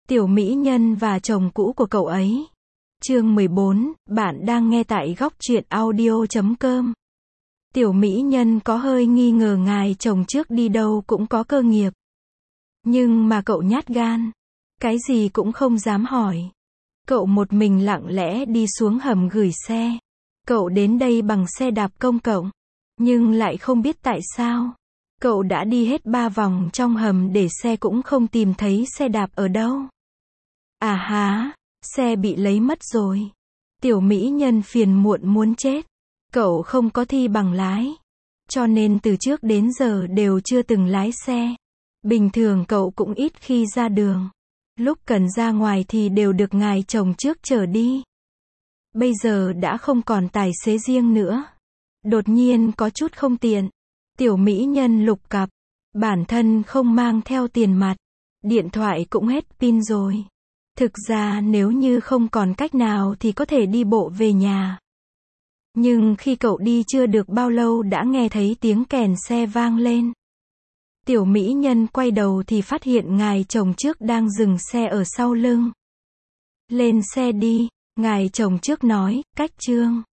Tiểu mỹ nhân và chồng cũ của cậu ấy. Chương 14, bạn đang nghe tại góc truyện audio.com. Tiểu mỹ nhân có hơi nghi ngờ ngài chồng trước đi đâu cũng có cơ nghiệp. Nhưng mà cậu nhát gan. Cái gì cũng không dám hỏi. Cậu một mình lặng lẽ đi xuống hầm gửi xe. Cậu đến đây bằng xe đạp công cộng. Nhưng lại không biết tại sao. Cậu đã đi hết 3 vòng trong hầm để xe cũng không tìm thấy xe đạp ở đâu. À há, xe bị lấy mất rồi. Tiểu mỹ nhân phiền muộn muốn chết. Cậu không có thi bằng lái. Cho nên từ trước đến giờ đều chưa từng lái xe. Bình thường cậu cũng ít khi ra đường. Lúc cần ra ngoài thì đều được ngài chồng trước chở đi. Bây giờ đã không còn tài xế riêng nữa. Đột nhiên có chút không tiện. Tiểu mỹ nhân lục cặp. Bản thân không mang theo tiền mặt. Điện thoại cũng hết pin rồi. Thực ra nếu như không còn cách nào thì có thể đi bộ về nhà. Nhưng khi cậu đi chưa được bao lâu đã nghe thấy tiếng kèn xe vang lên. Tiểu mỹ nhân quay đầu thì phát hiện ngài chồng trước đang dừng xe ở sau lưng. Lên xe đi, ngài chồng trước nói, cách Trương.